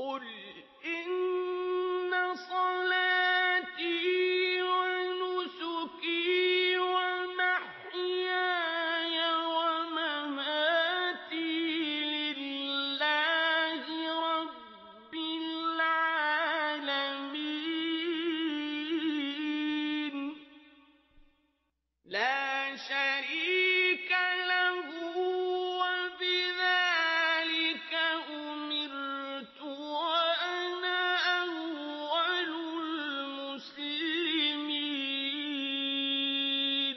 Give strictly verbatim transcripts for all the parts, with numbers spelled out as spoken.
قل إن صلاتي ونسكي ومحياي ومماتي لله رب العالمين لا شريك له وبذلك أمرت وأنا أول المسلمين.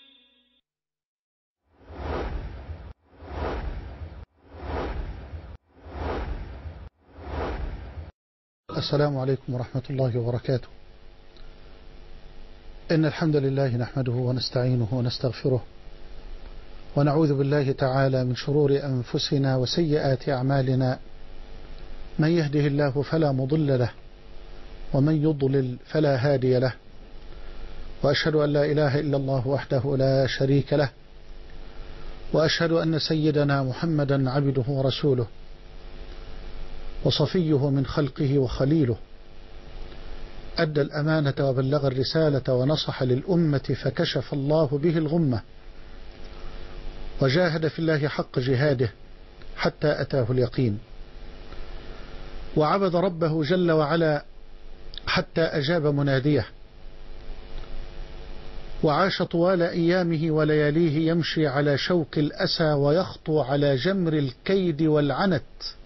السلام عليكم ورحمة الله وبركاته. إن الحمد لله نحمده ونستعينه ونستغفره ونعوذ بالله تعالى من شرور أنفسنا وسيئات أعمالنا، من يهده الله فلا مضل له ومن يضلل فلا هادي له، وأشهد أن لا إله إلا الله وحده لا شريك له، وأشهد أن سيدنا محمدا عبده ورسوله وصفيه من خلقه وخليله، أدى الأمانة وبلغ الرسالة ونصح للأمة فكشف الله به الغمة، وجاهد في الله حق جهاده حتى أتاه اليقين، وعبد ربه جل وعلا حتى أجاب مناديه، وعاش طوال أيامه ولياليه يمشي على شوك الأسى ويخطو على جمر الكيد والعنت،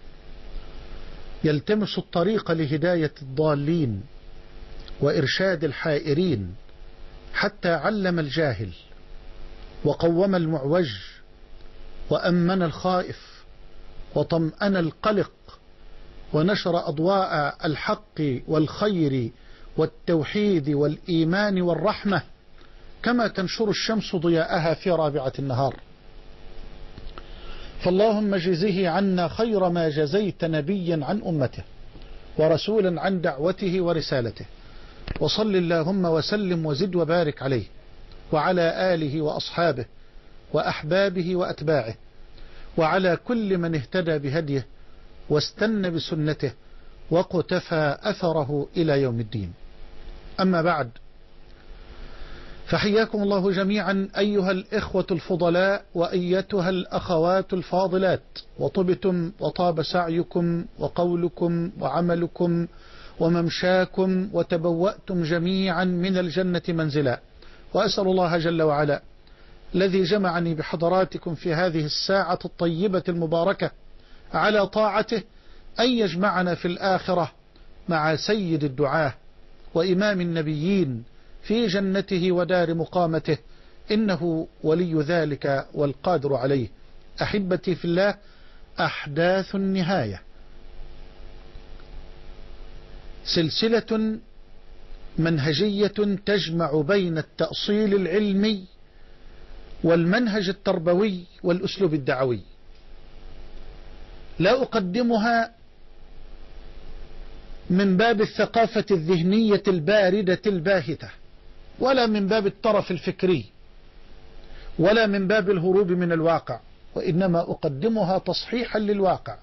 يلتمس الطريق لهداية الضالين وإرشاد الحائرين، حتى علم الجاهل وقوم المعوج وأمن الخائف وطمأن القلق، ونشر أضواء الحق والخير والتوحيد والإيمان والرحمة كما تنشر الشمس ضياءها في رابعة النهار. فاللهم جزه عنا خير ما جزيت نبيا عن أمته ورسولا عن دعوته ورسالته، وصل اللهم وسلم وزد وبارك عليه وعلى آله وأصحابه وأحبابه وأتباعه وعلى كل من اهتدى بهديه واستنى بسنته وقتفى أثره إلى يوم الدين. أما بعد، فحياكم الله جميعا أيها الإخوة الفضلاء وأيتها الأخوات الفاضلات، وطبتم وطاب سعيكم وقولكم وعملكم وممشاكم وتبوأتم جميعا من الجنة منزلا. وأسأل الله جل وعلا الذي جمعني بحضراتكم في هذه الساعة الطيبة المباركة على طاعته أن يجمعنا في الآخرة مع سيد الدعاة وإمام النبيين في جنته ودار مقامته، إنه ولي ذلك والقادر عليه. أحبتي في الله، أحداث النهاية سلسلة منهجية تجمع بين التأصيل العلمي والمنهج التربوي والأسلوب الدعوي. لا أقدمها من باب الثقافة الذهنية الباردة الباهتة، ولا من باب الطرف الفكري، ولا من باب الهروب من الواقع، وإنما أقدمها تصحيحا للواقع،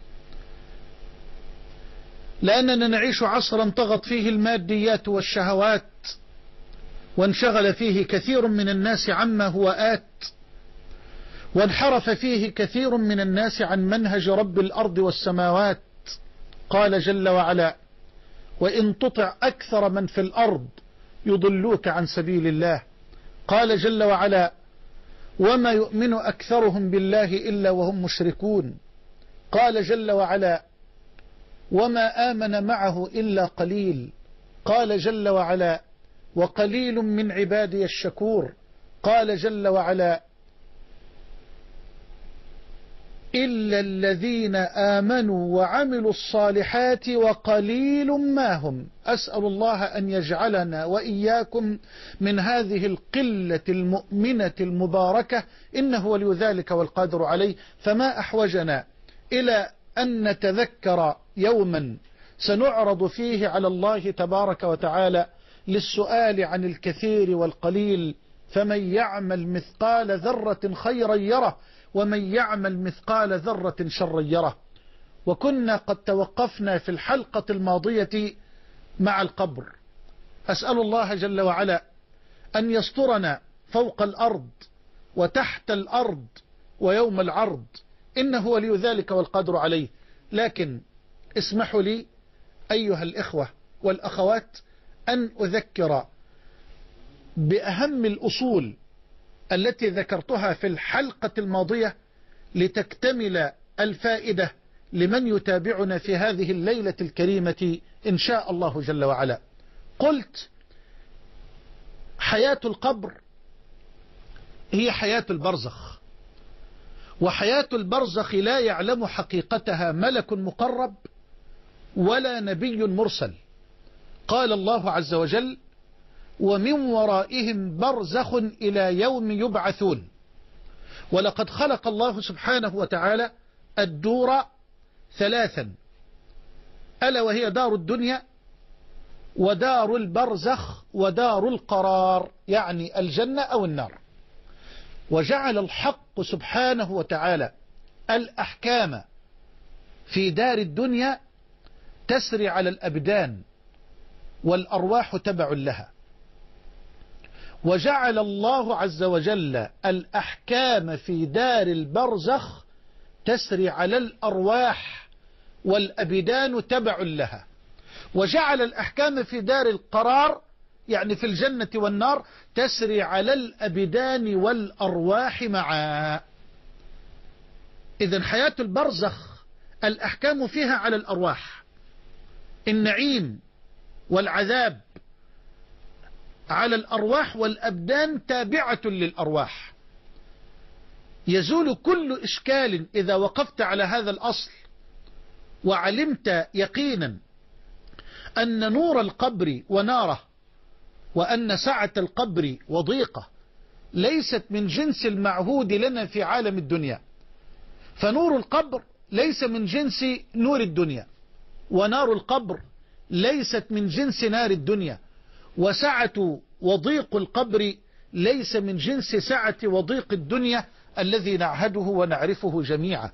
لأننا نعيش عصرا طغت فيه الماديات والشهوات، وانشغل فيه كثير من الناس عما هو آت، وانحرف فيه كثير من الناس عن منهج رب الأرض والسماوات. قال جل وعلا: وإن تطع أكثر من في الأرض يضلوك عن سبيل الله. قال جل وعلا: وما يؤمن أكثرهم بالله إلا وهم مشركون. قال جل وعلا: وما آمن معه إلا قليل. قال جل وعلا: وقليل من عبادي الشكور. قال جل وعلا: إلا الذين آمنوا وعملوا الصالحات وقليل ما هم. أسأل الله أن يجعلنا وإياكم من هذه القلة المؤمنة المباركة، إنه ولي ذلك والقادر عليه. فما أحوجنا إلى أن نتذكر يوما سنعرض فيه على الله تبارك وتعالى للسؤال عن الكثير والقليل، فمن يعمل مثقال ذرة خيرا يره ومن يعمل مثقال ذرة شرا يره. وكنا قد توقفنا في الحلقة الماضية مع القبر. أسأل الله جل وعلا أن يسترنا فوق الأرض وتحت الأرض ويوم العرض، إنه ولي ذلك والقدر عليه. لكن اسمحوا لي أيها الإخوة والأخوات أن أذكر بأهم الأصول التي ذكرتها في الحلقة الماضية لتكتمل الفائدة لمن يتابعنا في هذه الليلة الكريمة إن شاء الله جل وعلا. قلت حياة القبر هي حياة البرزخ، وحياة البرزخ لا يعلم حقيقتها ملك مقرب ولا نبي مرسل. قال الله عز وجل: ومن ورائهم برزخ إلى يوم يبعثون. ولقد خلق الله سبحانه وتعالى الدور ثلاثا، ألا وهي دار الدنيا ودار البرزخ ودار القرار، يعني الجنة أو النار. وجعل الحق سبحانه وتعالى الأحكام في دار الدنيا تسري على الأبدان والأرواح تبع لها، وجعل الله عز وجل الأحكام في دار البرزخ تسري على الأرواح والأبدان تبع لها، وجعل الأحكام في دار القرار يعني في الجنة والنار تسري على الأبدان والأرواح معا. إذن حياة البرزخ الأحكام فيها على الأرواح، النعيم والعذاب على الأرواح والأبدان تابعة للأرواح. يزول كل إشكال إذا وقفت على هذا الأصل وعلمت يقينا أن نور القبر وناره وأن سعة القبر وضيقه ليست من جنس المعهود لنا في عالم الدنيا. فنور القبر ليس من جنس نور الدنيا، ونار القبر ليست من جنس نار الدنيا، وسعة وضيق القبر ليس من جنس سعة وضيق الدنيا الذي نعهده ونعرفه جميعا.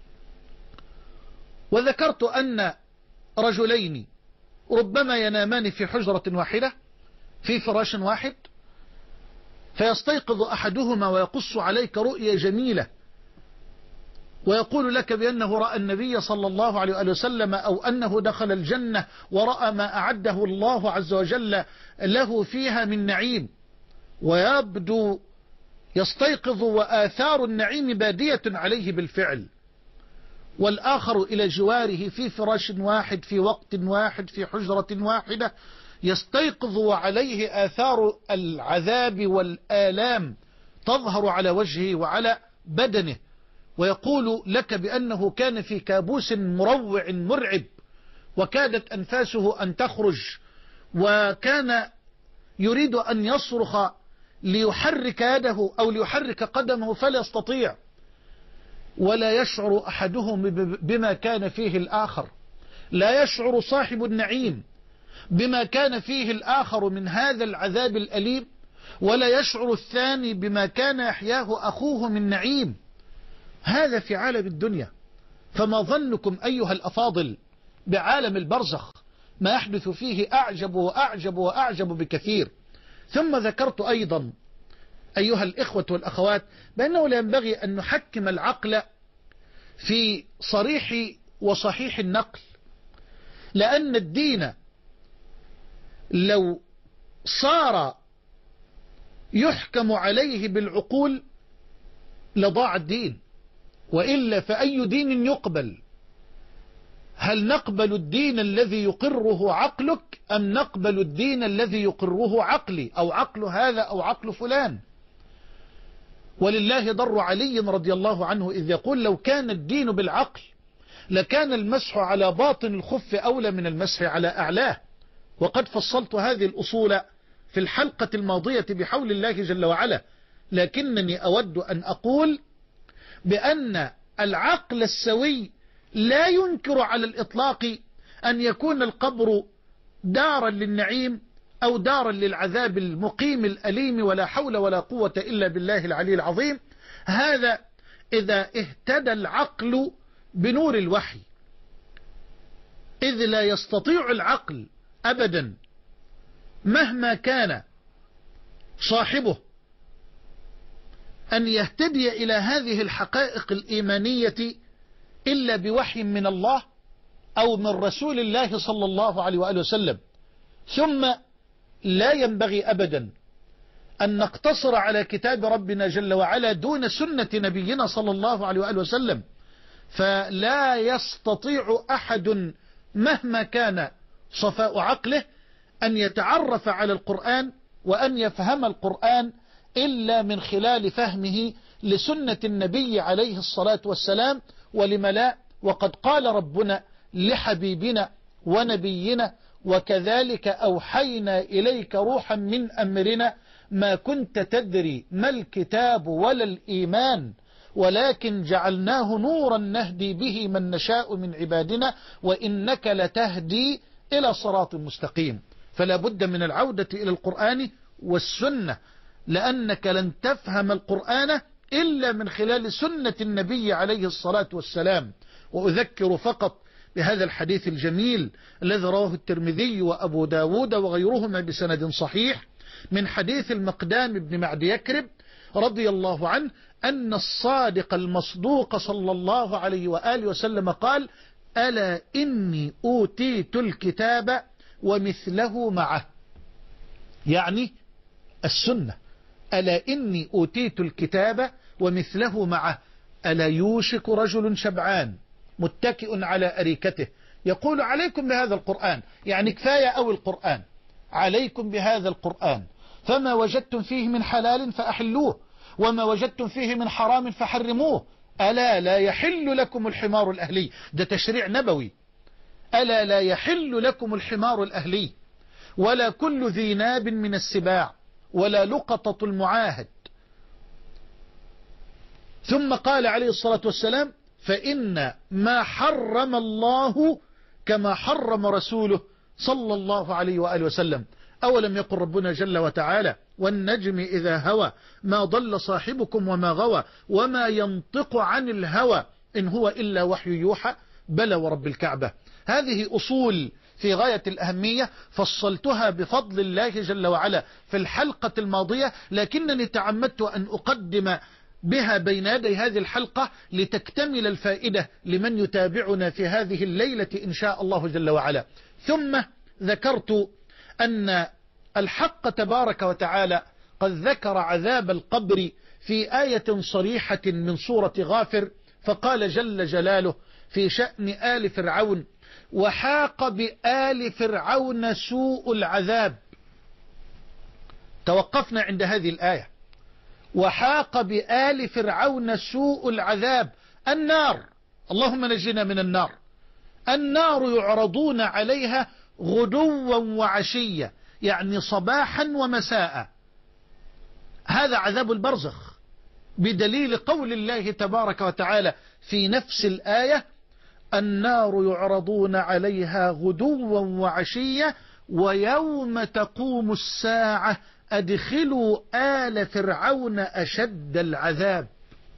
وذكرت أن رجلين ربما ينامان في حجرة واحدة في فراش واحد، فيستيقظ أحدهما ويقص عليك رؤيا جميلة ويقول لك بأنه رأى النبي صلى الله عليه وسلم أو أنه دخل الجنة ورأى ما أعده الله عز وجل له فيها من نعيم، ويبدو يستيقظ وآثار النعيم بادية عليه بالفعل. والآخر إلى جواره في فراش واحد في وقت واحد في حجرة واحدة يستيقظ وعليه آثار العذاب والآلام تظهر على وجهه وعلى بدنه، ويقول لك بأنه كان في كابوس مروع مرعب وكادت أنفاسه أن تخرج، وكان يريد أن يصرخ ليحرك يده أو ليحرك قدمه فلا يستطيع، ولا يشعر أحدهم بما كان فيه الآخر. لا يشعر صاحب النعيم بما كان فيه الآخر من هذا العذاب الأليم، ولا يشعر الثاني بما كان يحياه أخوه من نعيم. هذا في عالم الدنيا، فما ظنكم أيها الأفاضل بعالم البرزخ؟ ما يحدث فيه أعجب وأعجب وأعجب بكثير. ثم ذكرت أيضا أيها الإخوة والأخوات بأنه لا ينبغي أن نحكم العقل في صريح وصحيح النقل، لأن الدين لو صار يحكم عليه بالعقول لضاع الدين، وإلا فأي دين يقبل؟ هل نقبل الدين الذي يقره عقلك أم نقبل الدين الذي يقره عقلي أو عقل هذا أو عقل فلان؟ ولله ضر علي رضي الله عنه إذ يقول: لو كان الدين بالعقل لكان المسح على باطن الخف أولى من المسح على أعلاه. وقد فصلت هذه الأصول في الحلقة الماضية بحول الله جل وعلا، لكنني أود أن أقول بأن العقل السوي لا ينكر على الإطلاق أن يكون القبر دارا للنعيم أو دارا للعذاب المقيم الأليم، ولا حول ولا قوة إلا بالله العلي العظيم. هذا إذا اهتدى العقل بنور الوحي، إذ لا يستطيع العقل أبدا مهما كان صاحبه أن يهتدي إلى هذه الحقائق الإيمانية إلا بوحي من الله أو من رسول الله صلى الله عليه وآله وسلم. ثم لا ينبغي أبدا أن نقتصر على كتاب ربنا جل وعلا دون سنة نبينا صلى الله عليه وآله وسلم، فلا يستطيع أحد مهما كان صفاء عقله أن يتعرف على القرآن وأن يفهم القرآن إلا من خلال فهمه لسنة النبي عليه الصلاة والسلام. ولم لا؟ وقد قال ربنا لحبيبنا ونبينا: وكذلك أوحينا إليك روحا من أمرنا ما كنت تدري ما الكتاب ولا الإيمان ولكن جعلناه نورا نهدي به من نشاء من عبادنا وإنك لتهدي إلى صراط مستقيم. فلا بد من العودة إلى القرآن والسنة، لأنك لن تفهم القرآن إلا من خلال سنة النبي عليه الصلاة والسلام. وأذكر فقط بهذا الحديث الجميل الذي رواه الترمذي وأبو داود وغيرهما بسند صحيح من حديث المقدام بن معد يكرب رضي الله عنه أن الصادق المصدوق صلى الله عليه وآله وسلم قال: ألا إني أوتيت الكتاب ومثله معه، يعني السنة. ألا إني أوتيت الكتاب ومثله معه. ألا يوشك رجل شبعان متكئ على أريكته يقول: عليكم بهذا القرآن، يعني كفاية أو القرآن، عليكم بهذا القرآن، فما وجدتم فيه من حلال فأحلوه وما وجدتم فيه من حرام فحرموه. ألا لا يحل لكم الحمار الأهلي، ده تشريع نبوي. ألا لا يحل لكم الحمار الأهلي ولا كل ذي ناب من السباع ولا لقطة المعاهد. ثم قال عليه الصلاة والسلام: فإن ما حرم الله كما حرم رسوله صلى الله عليه وآله وسلم. أولم يقل ربنا جل وتعالى: والنجم إذا هوى ما ضل صاحبكم وما غوى وما ينطق عن الهوى إن هو إلا وحي يوحى بلى ورب الكعبة. هذه أصول في غاية الأهمية فصلتها بفضل الله جل وعلا في الحلقة الماضية، لكنني تعمدت أن أقدم بها بين يدي هذه الحلقة لتكتمل الفائدة لمن يتابعنا في هذه الليلة إن شاء الله جل وعلا. ثم ذكرت أن الحق تبارك وتعالى قد ذكر عذاب القبر في آية صريحة من سورة غافر، فقال جل جلاله في شأن آل فرعون: وحاق بآل فرعون سوء العذاب. توقفنا عند هذه الآية: وحاق بآل فرعون سوء العذاب. النار، اللهم نجنا من النار. النار يعرضون عليها غدوا وعشيا، يعني صباحا ومساء. هذا عذاب البرزخ بدليل قول الله تبارك وتعالى في نفس الآية: النار يعرضون عليها غدوا وعشيا ويوم تقوم الساعة أدخلوا آل فرعون أشد العذاب.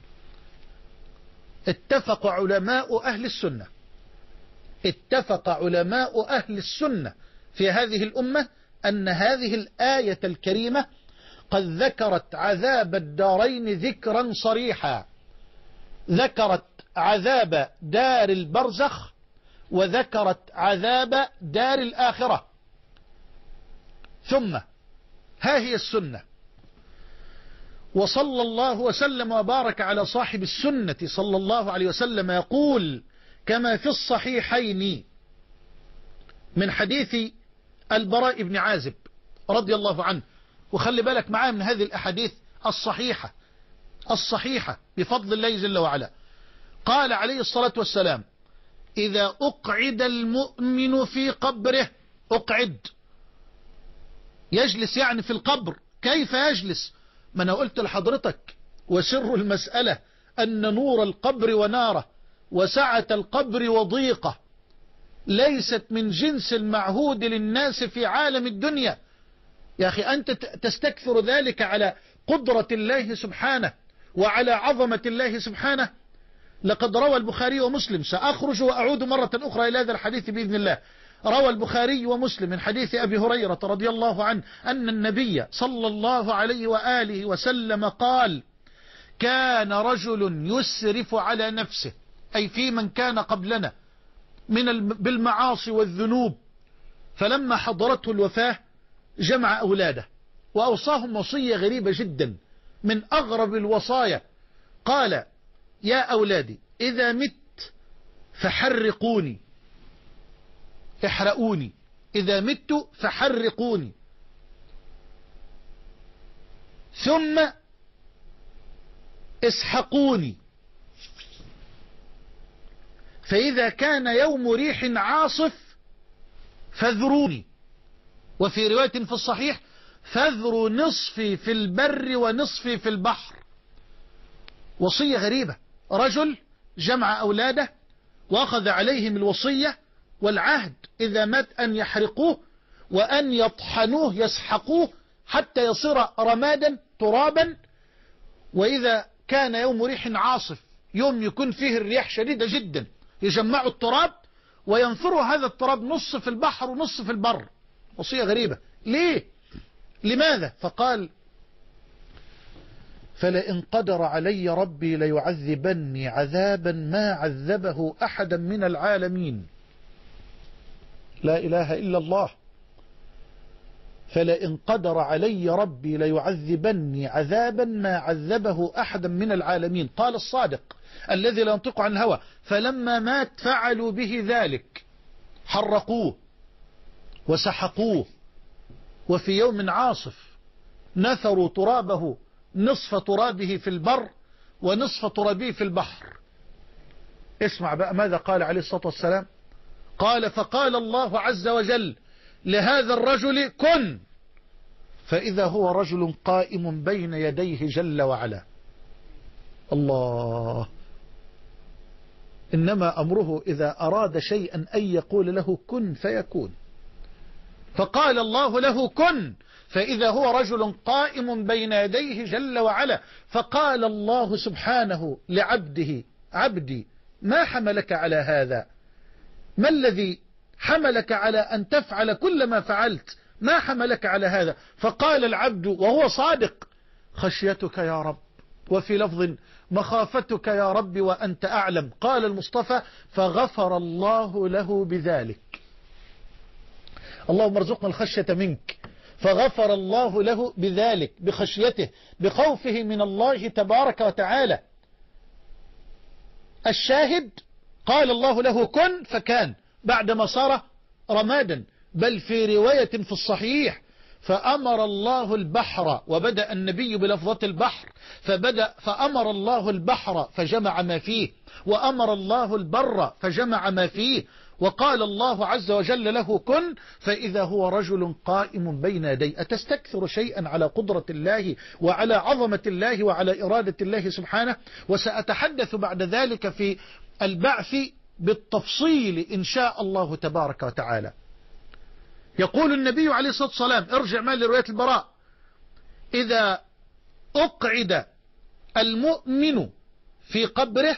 اتفق علماء أهل السنة اتفق علماء أهل السنة في هذه الأمة أن هذه الآية الكريمة قد ذكرت عذاب الدارين ذكرا صريحا، ذكرت عذاب دار البرزخ وذكرت عذاب دار الآخرة. ثم ها هي السنة، وصلى الله وسلم وبارك على صاحب السنة صلى الله عليه وسلم يقول كما في الصحيحين من حديث البراء بن عازب رضي الله عنه، وخلي بالك معاه من هذه الأحاديث الصحيحة الصحيحة بفضل الله جل وعلا. قال عليه الصلاة والسلام: إذا أقعد المؤمن في قبره، أقعد يجلس يعني في القبر، كيف يجلس؟ ما أنا قلت لحضرتك وسر المسألة أن نور القبر وناره وسعة القبر وضيقه ليست من جنس المعهود للناس في عالم الدنيا. يا أخي أنت تستكثر ذلك على قدرة الله سبحانه وعلى عظمة الله سبحانه. لقد روى البخاري ومسلم، سأخرج وأعود مرة أخرى إلى هذا الحديث بإذن الله. روى البخاري ومسلم من حديث أبي هريرة رضي الله عنه أن النبي صلى الله عليه وآله وسلم قال: كان رجل يسرف على نفسه، أي في من كان قبلنا من بالمعاصي والذنوب، فلما حضرته الوفاة جمع أولاده وأوصاهم وصية غريبة جدا من أغرب الوصايا. قال: يا أولادي إذا مت فحرقوني، احرقوني، إذا مت فحرقوني، ثم اسحقوني، فإذا كان يوم ريح عاصف فاذروني، وفي رواية في الصحيح: فاذروا نصفي في البر ونصفي في البحر. وصية غريبة، رجل جمع أولاده وأخذ عليهم الوصية والعهد إذا مات أن يحرقوه وأن يطحنوه يسحقوه حتى يصير رمادا ترابا، وإذا كان يوم ريح عاصف، يوم يكون فيه الرياح شديدة جدا، يجمعوا التراب وينثروا هذا التراب نص في البحر ونص في البر. وصية غريبة. ليه؟ لماذا؟ فقال: فلئن قدر علي ربي ليعذبني عذابا ما عذبه أحدا من العالمين. لا إله إلا الله. فلئن قدر علي ربي ليعذبني عذابا ما عذبه أحدا من العالمين. قال الصادق الذي لا ينطق عن الهوى: فلما مات فعلوا به ذلك، حرقوه وسحقوه، وفي يوم عاصف نثروا ترابه نصف ترابه في البر ونصف ترابه في البحر. اسمع بقى ماذا قال عليه الصلاة والسلام. قال: فقال الله عز وجل لهذا الرجل: كن، فإذا هو رجل قائم بين يديه جل وعلا. الله. إنما أمره إذا أراد شيئا أن يقول له كن فيكون. فقال الله له: كن، فإذا هو رجل قائم بين يديه جل وعلا. فقال الله سبحانه لعبده: عبدي ما حملك على هذا؟ ما الذي حملك على أن تفعل كل ما فعلت؟ ما حملك على هذا؟ فقال العبد وهو صادق: خشيتك يا رب، وفي لفظ: مخافتك يا رب وأنت أعلم. قال المصطفى: فغفر الله له بذلك. اللهم ارزقنا الخشية منك. فغفر الله له بذلك، بخشيته، بخوفه من الله تبارك وتعالى. الشاهد: قال الله له كن فكان، بعدما صار رمادا. بل في رواية في الصحيح: فأمر الله البحر، وبدأ النبي بلفظة البحر، فبدأ فأمر الله البحر فجمع ما فيه، وأمر الله البر فجمع ما فيه، وقال الله عز وجل له كن، فإذا هو رجل قائم بين يدي. أتستكثر شيئا على قدرة الله وعلى عظمة الله وعلى إرادة الله سبحانه؟ وسأتحدث بعد ذلك في البعث بالتفصيل إن شاء الله تبارك وتعالى. يقول النبي عليه الصلاة والسلام، ارجع معي لرواية البراء: إذا أقعد المؤمن في قبره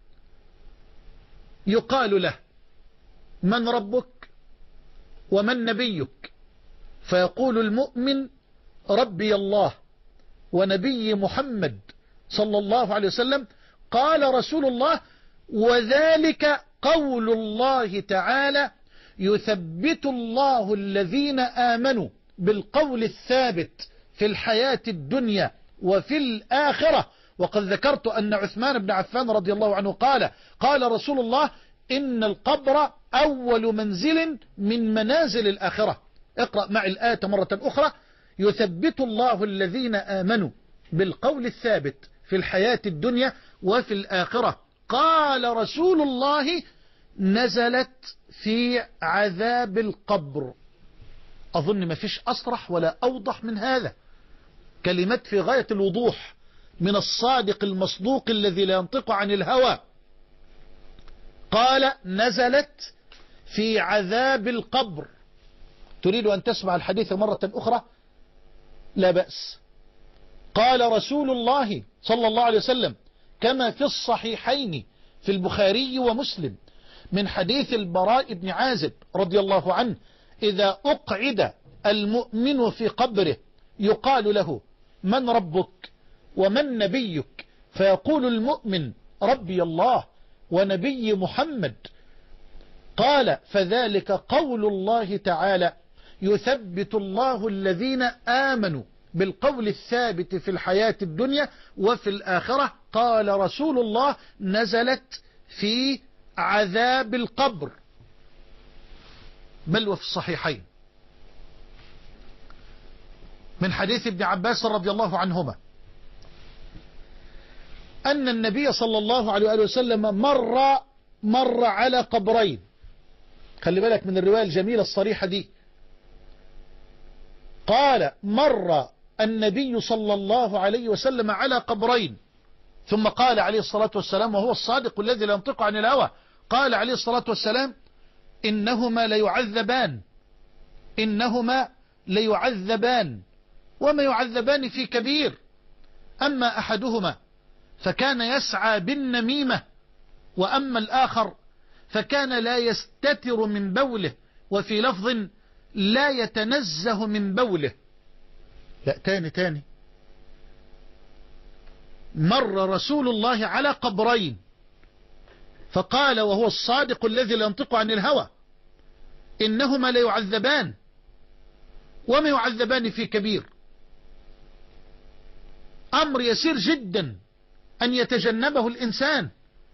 يقال له: من ربك ومن نبيك؟ فيقول المؤمن: ربي الله ونبي محمد صلى الله عليه وسلم. قال رسول الله: وذلك قول الله تعالى: يثبت الله الذين آمنوا بالقول الثابت في الحياة الدنيا وفي الآخرة. وقد ذكرت أن عثمان بن عفان رضي الله عنه قال: قال رسول الله: إن القبر أول منزل من منازل الآخرة. اقرأ معي الآية مرة أخرى: يثبت الله الذين آمنوا بالقول الثابت في الحياة الدنيا وفي الآخرة. قال رسول الله: نزلت في عذاب القبر. أظن ما فيش أصرح ولا أوضح من هذا. كلمات في غاية الوضوح من الصادق المصدوق الذي لا ينطق عن الهوى. قال: نزلت في عذاب القبر. تريد أن تسمع الحديث مرة أخرى؟ لا بأس. قال رسول الله صلى الله عليه وسلم كما في الصحيحين في البخاري ومسلم من حديث البراء بن عازب رضي الله عنه: إذا أقعد المؤمن في قبره يقال له: من ربك ومن نبيك؟ فيقول المؤمن: ربي الله ونبي محمد. قال: فذلك قول الله تعالى: يثبت الله الذين آمنوا بالقول الثابت في الحياة الدنيا وفي الآخرة. قال رسول الله: نزلت في عذاب القبر، بل وفي الصحيحين من حديث ابن عباس رضي الله عنهما أن النبي صلى الله عليه وآله وسلم مر مر على قبرين. خلي بالك من الرواية الجميلة الصريحة دي. قال: مر النبي صلى الله عليه وسلم على قبرين، ثم قال عليه الصلاة والسلام، وهو الصادق الذي لا ينطق عن الهوى، قال عليه الصلاة والسلام: إنهما ليعذبان إنهما ليعذبان وما يعذبان في كبير، أما أحدهما فكان يسعى بالنميمة، وأما الآخر فكان لا يستتر من بوله، وفي لفظ لا يتنزه من بوله. لا، تاني تاني مر رسول الله على قبرين فقال وهو الصادق الذي لا ينطق عن الهوى: إنهما ليعذبان وما يعذبان في كبير. أمر يسير جدا أن يتجنبه الإنسان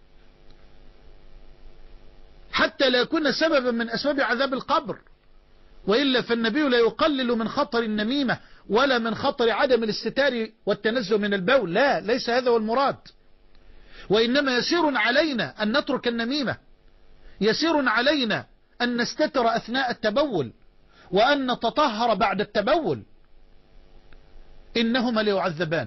حتى لا يكون سببا من أسباب عذاب القبر، وإلا فالنبي لا يقلل من خطر النميمة ولا من خطر عدم الاستتار والتنزه من البول، لا، ليس هذا هو المراد. وإنما يسير علينا أن نترك النميمة، يسير علينا أن نستتر أثناء التبول وأن نتطهر بعد التبول. إنهما ليعذبان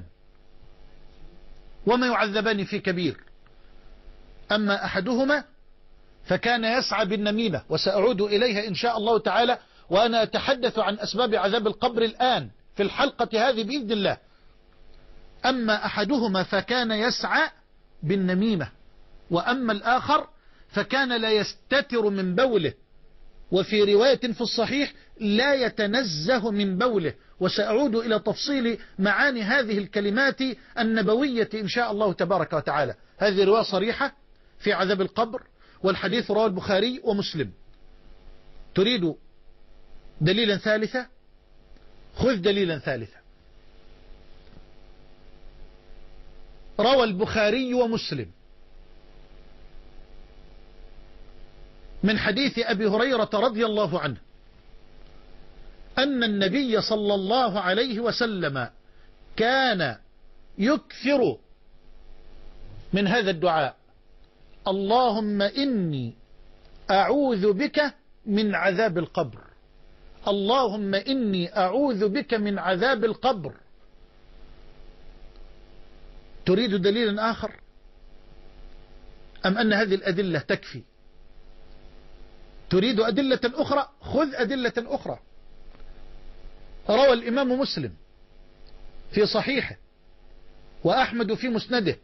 وما يعذبان في كبير، أما أحدهما فكان يسعى بالنميمة، وسأعود إليها إن شاء الله تعالى، وأنا أتحدث عن أسباب عذاب القبر الآن في الحلقة هذه بإذن الله. أما أحدهما فكان يسعى بالنميمة، وأما الآخر فكان لا يستتر من بوله، وفي رواية في الصحيح لا يتنزه من بوله. وسأعود إلى تفصيل معاني هذه الكلمات النبوية إن شاء الله تبارك وتعالى. هذه رواية صريحة في عذاب القبر، والحديث رواه البخاري ومسلم. تريد دليلا ثالثا؟ خذ دليلا ثالثا. روى البخاري ومسلم من حديث أبي هريرة رضي الله عنه أن النبي صلى الله عليه وسلم كان يكثر من هذا الدعاء: اللهم إني أعوذ بك من عذاب القبر، اللهم إني أعوذ بك من عذاب القبر. تريد دليلا آخر أم أن هذه الأدلة تكفي؟ تريد أدلة أخرى؟ خذ أدلة أخرى. روى الإمام مسلم في صحيحه، وأحمد في مسنده،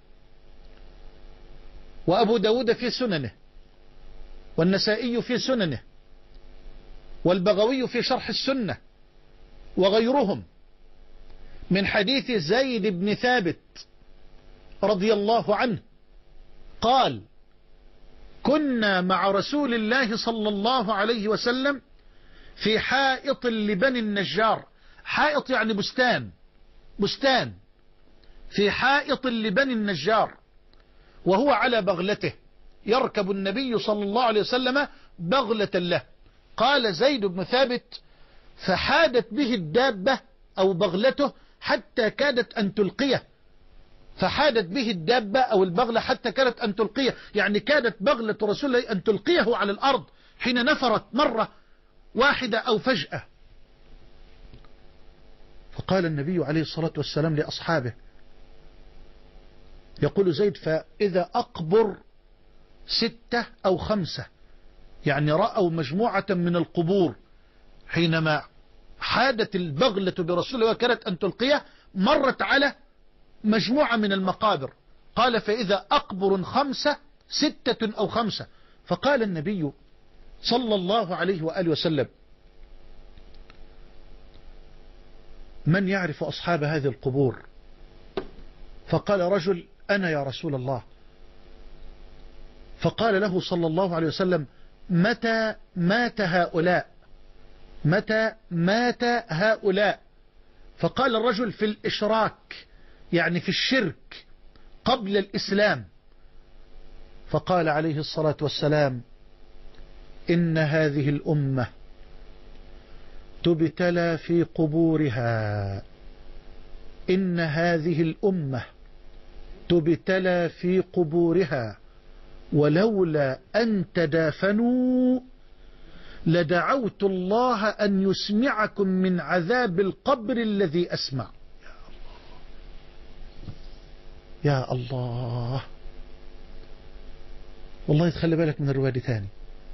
وأبو داود في سننه، والنسائي في سننه، والبغوي في شرح السنة، وغيرهم، من حديث زيد بن ثابت رضي الله عنه قال: كنا مع رسول الله صلى الله عليه وسلم في حائط لبني النجار. حائط يعني بستان، بستان في حائط لبني النجار، وهو على بغلته، يركب النبي صلى الله عليه وسلم بغلة له. قال زيد بن ثابت: فحادت به الدابة أو بغلته حتى كادت أن تلقيه. فحادت به الدابة أو البغلة حتى كادت أن تلقيه، يعني كادت بغلة رسول الله أن تلقيه على الأرض حين نفرت مرة واحدة أو فجأة. فقال النبي عليه الصلاة والسلام لأصحابه، يقول زيد: فإذا أقبر ستة أو خمسة، يعني رأوا مجموعة من القبور حينما حادت البغلة برسول الله وكانت أن تلقيه، مرت على مجموعة من المقابر. قال: فإذا أقبر خمسة ستة أو خمسة. فقال النبي صلى الله عليه وآله وسلم: من يعرف أصحاب هذه القبور؟ فقال رجل: أنا يا رسول الله. فقال له صلى الله عليه وسلم: متى مات هؤلاء؟ متى مات هؤلاء؟ فقال الرجل: في الإشراك، يعني في الشرك قبل الإسلام. فقال عليه الصلاة والسلام: إن هذه الأمة تبتلى في قبورها، إن هذه الأمة تبتلى في قبورها، ولولا أن تدافنوا لدعوت الله أن يسمعكم من عذاب القبر الذي أسمع. يا الله، والله تخلي بالك من الرواية دي تاني.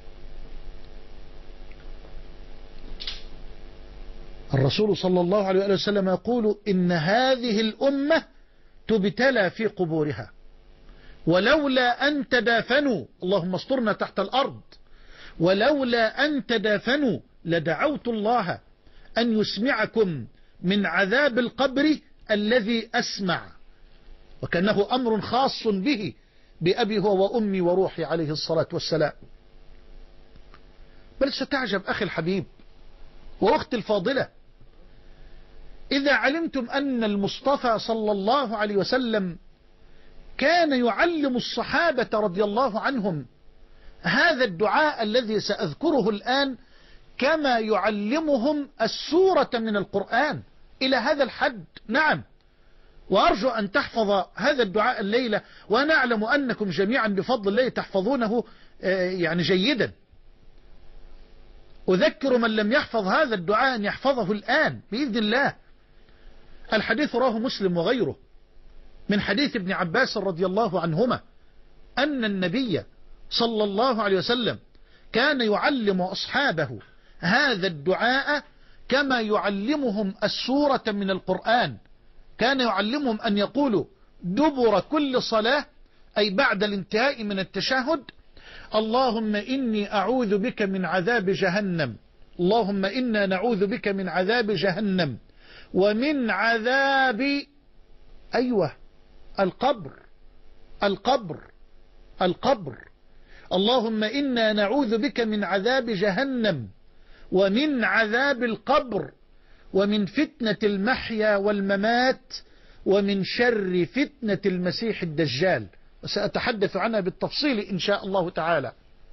الرسول صلى الله عليه وسلم يقول: إن هذه الأمة تبتلى في قبورها، ولولا أن تدافنوا، اللهم استرنا تحت الأرض، ولولا أن تدافنوا لدعوت الله أن يسمعكم من عذاب القبر الذي أسمع. وكأنه أمر خاص به، بأبي هو وأمي وروحي عليه الصلاة والسلام. بل ستعجب أخي الحبيب وأختي الفاضلة، إذا علمتم أن المصطفى صلى الله عليه وسلم كان يعلم الصحابة رضي الله عنهم هذا الدعاء الذي سأذكره الآن كما يعلمهم السورة من القرآن إلى هذا الحد. نعم، وأرجو أن تحفظ هذا الدعاء الليلة، وأنا أعلم أنكم جميعا بفضل الله تحفظونه يعني جيدا. أذكر من لم يحفظ هذا الدعاء أن يحفظه الآن بإذن الله. الحديث رواه مسلم وغيره من حديث ابن عباس رضي الله عنهما أن النبي صلى الله عليه وسلم كان يعلم أصحابه هذا الدعاء كما يعلمهم السورة من القرآن. كان يعلمهم أن يقولوا دبر كل صلاة، أي بعد الانتهاء من التشهد: اللهم إني أعوذ بك من عذاب جهنم، اللهم إنا نعوذ بك من عذاب جهنم ومن عذاب أيوة القبر القبر القبر اللهم إنا نعوذ بك من عذاب جهنم ومن عذاب القبر ومن فتنة المحيا والممات ومن شر فتنة المسيح الدجال. وسأتحدث عنها بالتفصيل إن شاء الله تعالى.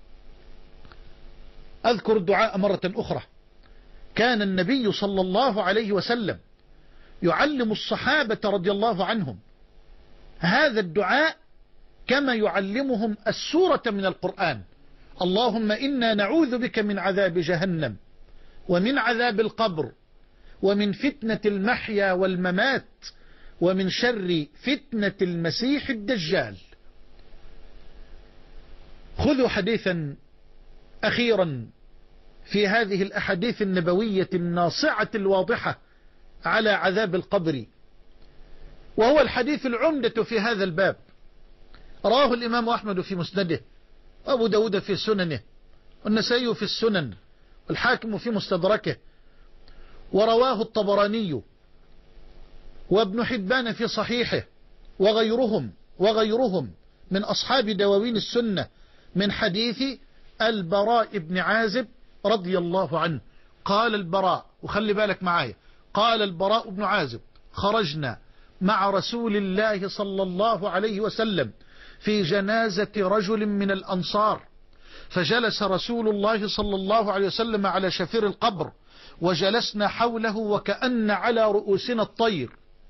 أذكر الدعاء مرة أخرى. كان النبي صلى الله عليه وسلم يعلم الصحابة رضي الله عنهم هذا الدعاء كما يعلمهم السورة من القرآن: اللهم إنا نعوذ بك من عذاب جهنم ومن عذاب القبر ومن فتنة المحيا والممات ومن شر فتنة المسيح الدجال. خذوا حديثا أخيرا في هذه الأحاديث النبوية الناصعة الواضحة على عذاب القبر، وهو الحديث العمدة في هذا الباب. رواه الإمام أحمد في مسنده، وأبو داود في سننه، والنسائي في السنن، والحاكم في مستدركه، ورواه الطبراني وابن حبان في صحيحه، وغيرهم وغيرهم من أصحاب دواوين السنة، من حديث البراء بن عازب رضي الله عنه. قال البراء، وخلي بالك معايا، قال البراء بن عازب: خرجنا مع رسول الله صلى الله عليه وسلم في جنازة رجل من الأنصار، فجلس رسول الله صلى الله عليه وسلم على شفير القبر، وجلسنا حوله وكأن على رؤوسنا الطير،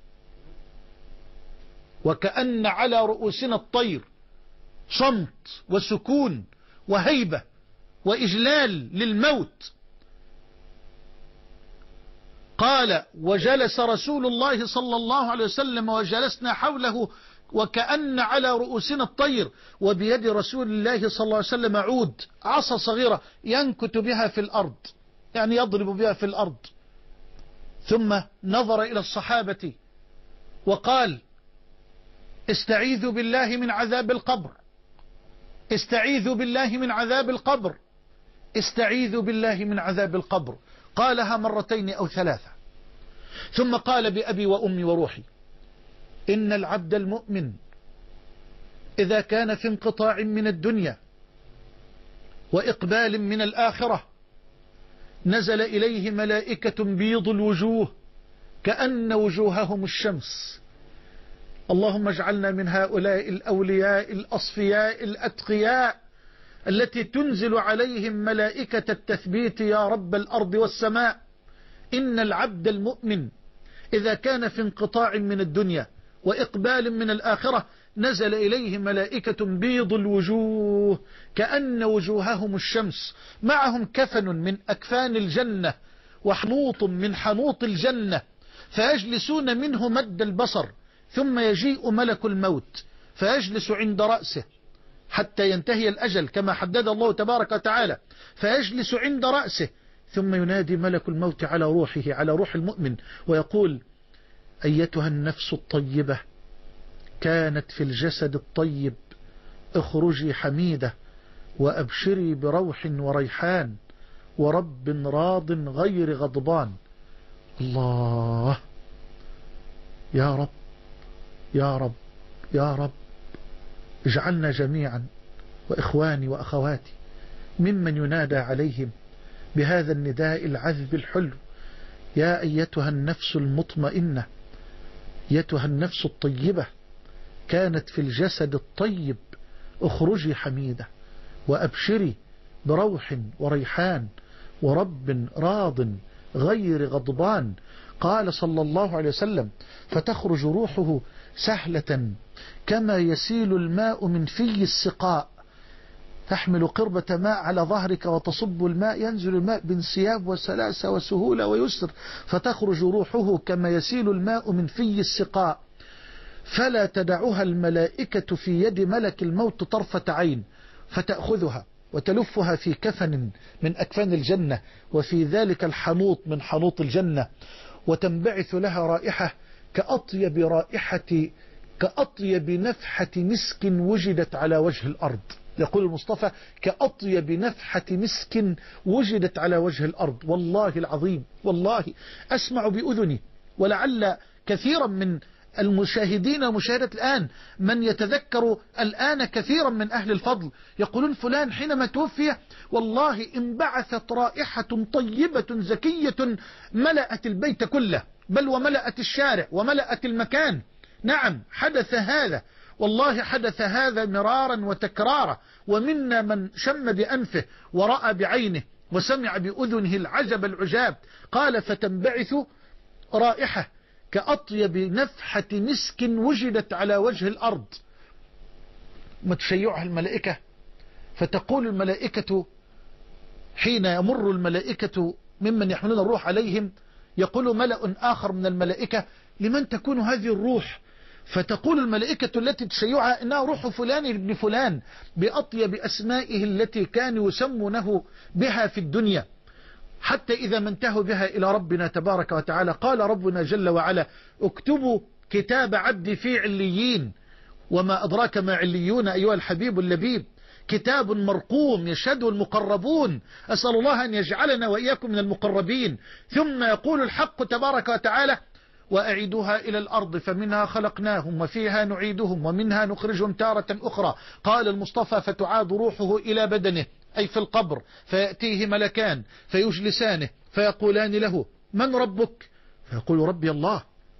وكأن على رؤوسنا الطير، صمت وسكون وهيبة وإجلال للموت. قال: وجلس رسول الله صلى الله عليه وسلم وجلسنا حوله وكأن على رؤوسنا الطير، وبيد رسول الله صلى الله عليه وسلم عود، عصا صغيرة ينكت بها في الأرض، يعني يضرب بها في الأرض. ثم نظر إلى الصحابة وقال: استعيذوا بالله من عذاب القبر، استعيذوا بالله من عذاب القبر، استعيذوا بالله من عذاب القبر. قالها مرتين أو ثلاثة، ثم قال بأبي وأمي وروحي إن العبد المؤمن إذا كان في انقطاع من الدنيا وإقبال من الآخرة نزل إليه ملائكة بيض الوجوه كأن وجوههم الشمس. اللهم اجعلنا من هؤلاء الأولياء الأصفياء الأتقياء التي تنزل عليهم ملائكة التثبيت يا رب الأرض والسماء. إن العبد المؤمن إذا كان في انقطاع من الدنيا وإقبال من الآخرة نزل إليه ملائكة بيض الوجوه كأن وجوههم الشمس، معهم كفن من أكفان الجنة وحنوط من حنوط الجنة، فيجلسون منه مد البصر، ثم يجيء ملك الموت فيجلس عند رأسه حتى ينتهي الأجل كما حدد الله تبارك وتعالى، فيجلس عند رأسه، ثم ينادي ملك الموت على روحه، على روح المؤمن، ويقول أيتها النفس الطيبة كانت في الجسد الطيب اخرجي حميدة وأبشري بروح وريحان ورب راض غير غضبان. الله، يا رب يا رب يا رب اجعلنا جميعا وإخواني وأخواتي ممن ينادى عليهم بهذا النداء العذب الحلو: يا أيتها النفس المطمئنة، أيتها النفس الطيبة كانت في الجسد الطيب اخرجي حميدة وأبشري بروح وريحان ورب راض غير غضبان. قال صلى الله عليه وسلم: فتخرج روحه سهلة كما يسيل الماء من في السقاء، تحمل قربة ماء على ظهرك وتصب الماء، ينزل الماء بانسياب وسلاسة وسهولة ويسر، فتخرج روحه كما يسيل الماء من في السقاء، فلا تدعها الملائكة في يد ملك الموت طرفة عين، فتأخذها وتلفها في كفن من أكفان الجنة، وفي ذلك الحنوط من حنوط الجنة، وتنبعث لها رائحة كأطيب رائحة كأطيب نفحة مسك وجدت على وجه الأرض. يقول المصطفى: كأطيب نفحة مسك وجدت على وجه الأرض. والله العظيم، والله أسمع بأذني، ولعل كثيرا من المشاهدين والمشاهدات الآن من يتذكر الآن كثيرا من أهل الفضل يقولون: فلان حينما توفي والله انبعثت رائحة طيبة زكية ملأت البيت كله، بل وملأت الشارع وملأت المكان. نعم، حدث هذا، والله حدث هذا مرارا وتكرارا، ومنا من شم بأنفه ورأى بعينه وسمع بأذنه العجب العجاب. قال: فتنبعث رائحة كأطيب نفحة مسك وجدت على وجه الأرض، متشيعها الملائكة، فتقول الملائكة حين يمر الملائكة ممن يحملون الروح عليهم، يقول ملأ آخر من الملائكة: لمن تكون هذه الروح؟ فتقول الملائكة التي تشيعها: إنها روح فلان ابن فلان، بأطيب أسمائه التي كانوا يسمونه بها في الدنيا. حتى إذا ما انتهوا بها إلى ربنا تبارك وتعالى قال ربنا جل وعلا: اكتبوا كتاب عبدي في عليين. وما أدراك ما عليون أيها الحبيب اللبيب؟ كتاب مرقوم يشهده المقربون، أسأل الله أن يجعلنا وإياكم من المقربين. ثم يقول الحق تبارك وتعالى: وأعيدوها إلى الأرض فمنها خلقناهم وفيها نعيدهم ومنها نخرجهم تارة أخرى. قال المصطفى: فتعاد روحه إلى بدنه، أي في القبر، فيأتيه ملكان فيجلسانه فيقولان له: من ربك؟ فيقول: ربي الله.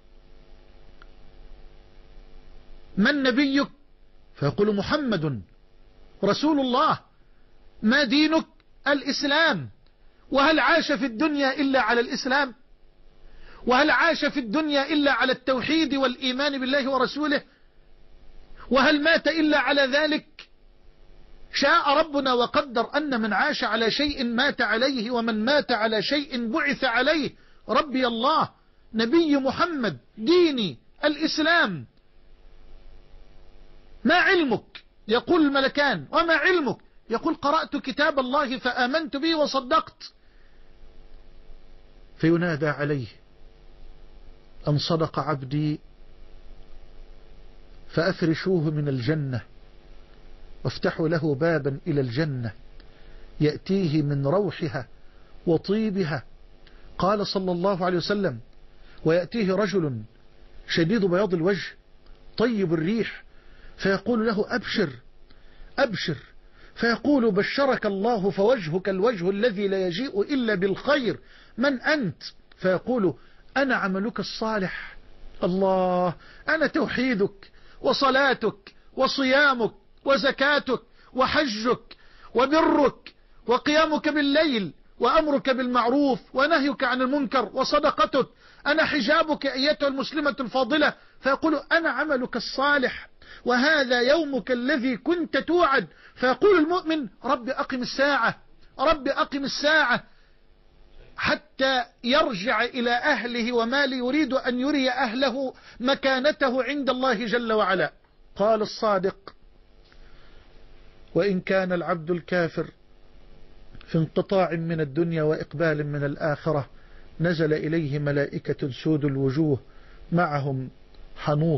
من نبيك؟ فيقول: محمد رسول الله. ما دينك؟ الإسلام. وهل عاش في الدنيا إلا على الإسلام؟ وهل عاش في الدنيا إلا على التوحيد والإيمان بالله ورسوله؟ وهل مات إلا على ذلك؟ شاء ربنا وقدر أن من عاش على شيء مات عليه، ومن مات على شيء بعث عليه. ربي الله، نبي محمد، ديني الإسلام. ما علمك؟ يقول الملكان: وما علمك؟ يقول: قرأت كتاب الله فآمنت به وصدقت. فينادى عليه: أن صدق عبدي فأفرشوه من الجنة وافتحوا له بابا إلى الجنة يأتيه من روحها وطيبها. قال صلى الله عليه وسلم: ويأتيه رجل شديد بياض الوجه طيب الريح فيقول له: أبشر أبشر، فيقول: بشرك الله فوجهك الوجه الذي لا يجيء إلا بالخير، من أنت؟ فيقول: أنا عملك الصالح. الله، أنا توحيدك وصلاتك وصيامك وزكاتك وحجك وبرك وقيامك بالليل وأمرك بالمعروف ونهيك عن المنكر وصدقتك، أنا حجابك أيتها المسلمة الفاضلة. فيقول: أنا عملك الصالح وهذا يومك الذي كنت توعد. فيقول المؤمن: رب أقم الساعة، رب أقم الساعة، حتى يرجع إلى أهله وماله، يريد أن يري أهله مكانته عند الله جل وعلا. قال الصادق: وإن كان العبد الكافر في انقطاع من الدنيا وإقبال من الآخرة، نزل إليه ملائكة سود الوجوه معهم حنوط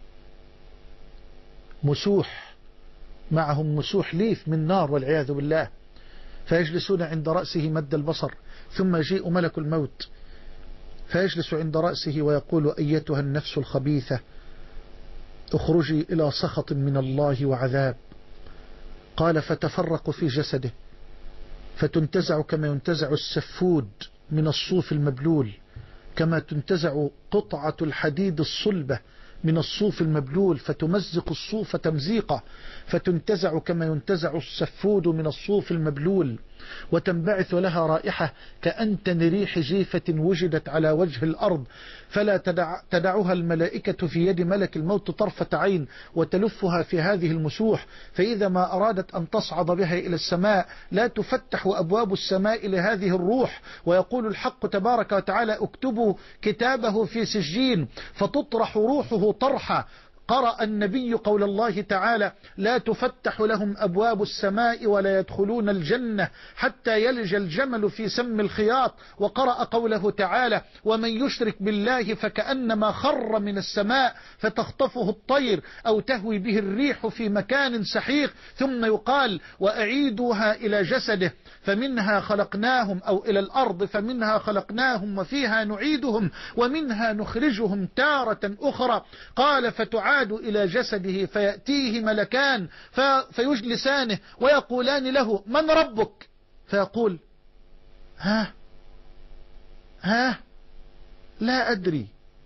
مسوح، معهم مسوح ليف من نار والعياذ بالله، فيجلسون عند رأسه مد البصر، ثم يجيء ملك الموت فيجلس عند رأسه ويقول: أيتها النفس الخبيثة، اخرجي إلى سخط من الله وعذاب. قال: فتفرق في جسده فتنتزع كما ينتزع السفود من الصوف المبلول، كما تنتزع قطعة الحديد الصلبة من الصوف المبلول، فتمزق الصوف تمزيقه، فتنتزع كما ينتزع السفود من الصوف المبلول، وتنبعث لها رائحة كأنتن ريح جيفة وجدت على وجه الأرض، فلا تدع تدعها الملائكة في يد ملك الموت طرفة عين، وتلفها في هذه المسوح، فإذا ما أرادت أن تصعد بها إلى السماء لا تفتح أبواب السماء لهذه الروح، ويقول الحق تبارك وتعالى: اكتبوا كتابه في سجين، فتطرح روحه طرحا. قرأ النبي قول الله تعالى: لا تفتح لهم أبواب السماء ولا يدخلون الجنة حتى يلج الجمل في سم الخياط. وقرأ قوله تعالى: ومن يشرك بالله فكأنما خر من السماء فتخطفه الطير أو تهوي به الريح في مكان سحيق. ثم يقال: وأعيدوها إلى جسده فمنها خلقناهم، أو إلى الأرض فمنها خلقناهم وفيها نعيدهم ومنها نخرجهم تارة أخرى. قال: فتعاد إلى جسده فيأتيه ملكان فيجلسانه ويقولان له: من ربك؟ فيقول: ها ها لا أدري.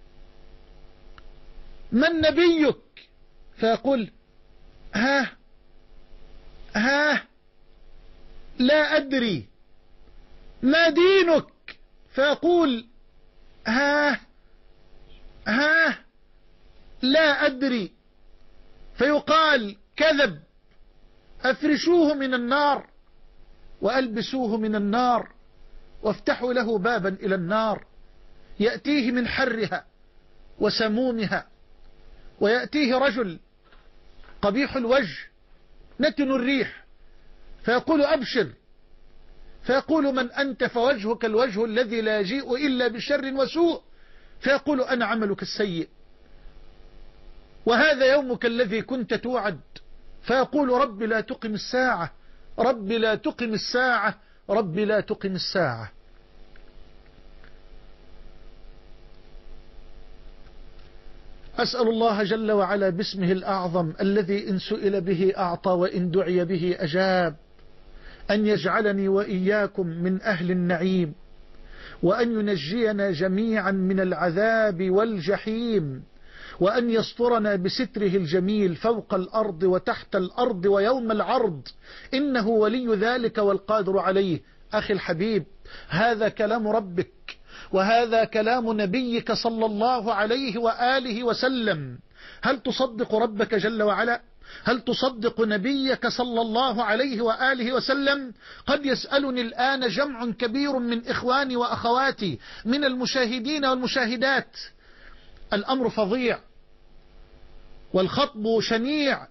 من نبيك؟ فيقول: ها ها لا أدري. ما دينك؟ فيقول: ها ها لا أدري. فيقال: كذب، أفرشوه من النار وألبسوه من النار وافتحوا له بابا إلى النار، يأتيه من حرها وسمومها. ويأتيه رجل قبيح الوجه نتن الريح فيقول: أبشر، فيقول: من أنت؟ فوجهك الوجه الذي لا يجيء إلا بشر وسوء. فيقول: أنا عملك السيء وهذا يومك الذي كنت توعد. فيقول: رب لا تقم الساعة، رب لا تقم الساعة، رب لا تقم الساعة. أسأل الله جل وعلا باسمه الأعظم الذي إن سئل به أعطى وإن دعي به أجاب، أن يجعلني وإياكم من أهل النعيم، وأن ينجينا جميعا من العذاب والجحيم، وأن يسترنا بستره الجميل فوق الأرض وتحت الأرض ويوم العرض، إنه ولي ذلك والقادر عليه. أخي الحبيب، هذا كلام ربك وهذا كلام نبيك صلى الله عليه وآله وسلم. هل تصدق ربك جل وعلا؟ هل تصدق نبيك صلى الله عليه وآله وسلم؟ قد يسألني الآن جمع كبير من إخواني وأخواتي من المشاهدين والمشاهدات. الأمر فظيع والخطب شنيع،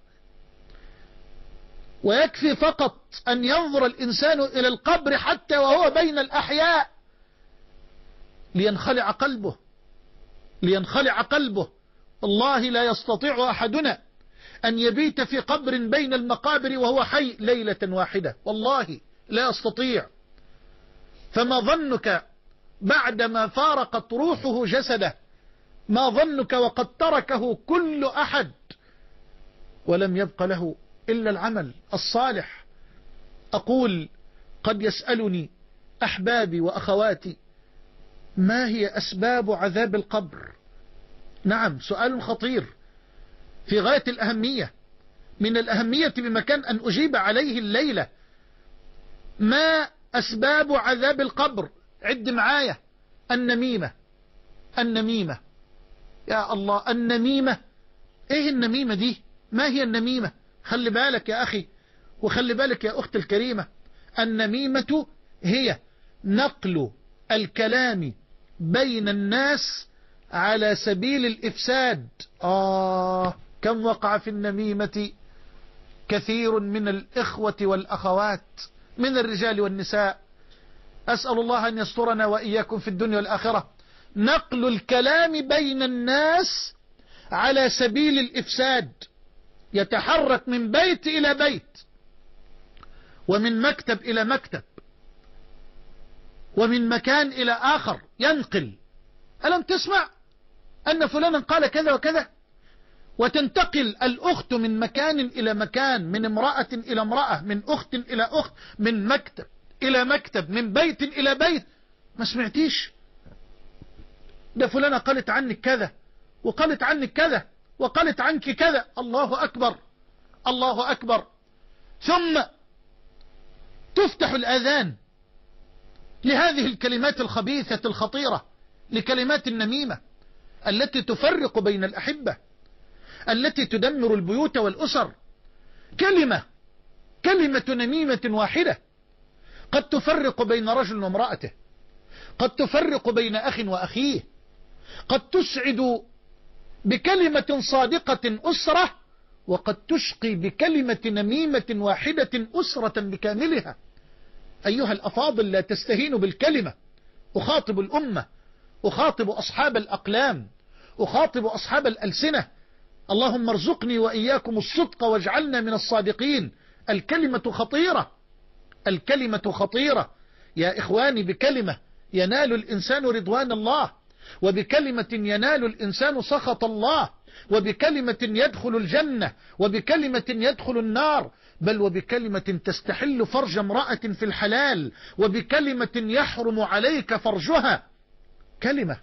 ويكفي فقط أن ينظر الإنسان إلى القبر حتى وهو بين الأحياء لينخلع قلبه، لينخلع قلبه. والله لا يستطيع أحدنا أن يبيت في قبر بين المقابر وهو حي ليلة واحدة؟ والله لا يستطيع. فما ظنك بعدما فارقت روحه جسده؟ ما ظنك وقد تركه كل أحد ولم يبق له إلا العمل الصالح؟ أقول قد يسألني أحبابي وأخواتي ما هي أسباب عذاب القبر؟ نعم، سؤال خطير في غاية الأهمية، من الأهمية بمكان أن أجيب عليه الليلة. ما أسباب عذاب القبر؟ عد معايا. النميمة. النميمة يا الله، النميمة. ايه النميمة دي؟ ما هي النميمة؟ خلي بالك يا أخي، وخلي بالك يا أخت الكريمة. النميمة هي نقل الكلام بين الناس على سبيل الإفساد. آه كم وقع في النميمة كثير من الإخوة والأخوات من الرجال والنساء. أسأل الله أن يسترنا وإياكم في الدنيا والآخرة. نقل الكلام بين الناس على سبيل الإفساد، يتحرك من بيت إلى بيت، ومن مكتب إلى مكتب، ومن مكان إلى آخر، ينقل. ألم تسمع أن فلانا قال كذا وكذا؟ وتنتقل الأخت من مكان إلى مكان، من امرأة إلى امرأة، من أخت إلى أخت، من مكتب إلى مكتب، من بيت إلى بيت. ما سمعتيش ده فلانة قالت عنك كذا، وقالت عنك كذا، وقالت عنك كذا؟ الله أكبر، الله أكبر. ثم تفتح الآذان لهذه الكلمات الخبيثة الخطيرة، لكلمات النميمة التي تفرق بين الأحبة، التي تدمر البيوت والأسر. كلمة كلمة نميمة واحدة قد تفرق بين رجل وامرأته، قد تفرق بين أخ وأخيه، قد تسعد بكلمة صادقة أسرة، وقد تشقي بكلمة نميمة واحدة أسرة بكاملها. أيها الأفاضل، لا تستهينوا بالكلمة. أخاطب الأمة، أخاطب أصحاب الأقلام، أخاطب أصحاب الألسنة. اللهم ارزقني وإياكم الصدق واجعلنا من الصادقين. الكلمة خطيرة، الكلمة خطيرة يا إخواني. بكلمة ينال الإنسان رضوان الله، وبكلمة ينال الإنسان سخط الله، وبكلمة يدخل الجنة، وبكلمة يدخل النار، بل وبكلمة تستحل فرج امرأة في الحلال، وبكلمة يحرم عليك فرجها. كلمة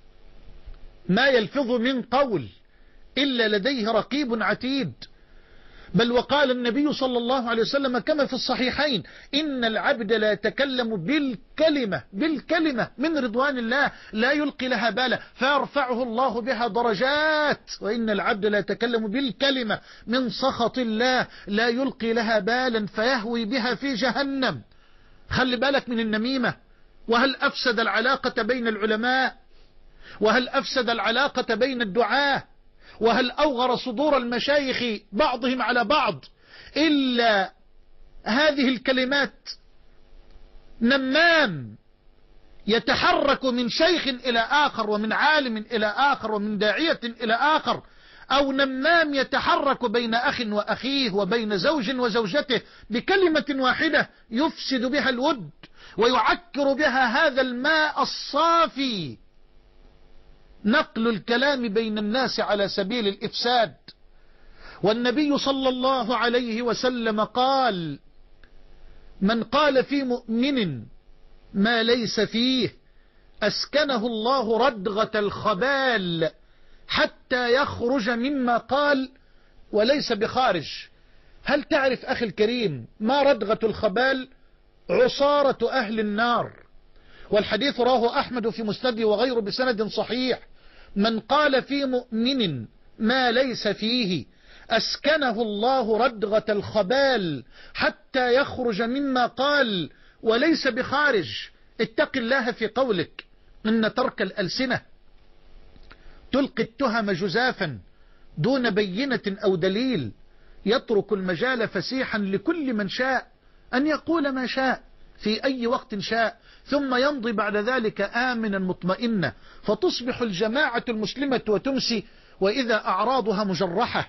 ما يلفظ من قول إلا لديه رقيب عتيد. بل وقال النبي صلى الله عليه وسلم كما في الصحيحين: إن العبد لا يتكلم بالكلمة بالكلمة من رضوان الله لا يلقي لها بالا فيرفعه الله بها درجات، وإن العبد لا يتكلم بالكلمة من سخط الله لا يلقي لها بالا فيهوي بها في جهنم. خلي بالك من النميمة. وهل أفسد العلاقة بين العلماء؟ وهل أفسد العلاقة بين الدعاة؟ وهل أوغر صدور المشايخ بعضهم على بعض إلا هذه الكلمات؟ نمام يتحرك من شيخ إلى آخر، ومن عالم إلى آخر، ومن داعية إلى آخر، أو نمام يتحرك بين أخ وأخيه، وبين زوج وزوجته، بكلمة واحدة يفسد بها الود ويعكر بها هذا الماء الصافي. نقل الكلام بين الناس على سبيل الإفساد. والنبي صلى الله عليه وسلم قال: من قال في مؤمن ما ليس فيه أسكنه الله ردغة الخبال حتى يخرج مما قال وليس بخارج. هل تعرف أخي الكريم ما ردغة الخبال؟ عصارة أهل النار. والحديث رواه أحمد في مسنده وغيره بسند صحيح: من قال في مؤمن ما ليس فيه أسكنه الله ردغة الخبال حتى يخرج مما قال وليس بخارج. اتق الله في قولك، إن ترك الألسنة تلقي التهم جزافا دون بينة أو دليل، يترك المجال فسيحا لكل من شاء أن يقول ما شاء في أي وقت شاء، ثم يمضي بعد ذلك آمنا مطمئنا، فتصبح الجماعة المسلمة وتمسي وإذا أعراضها مجرحة،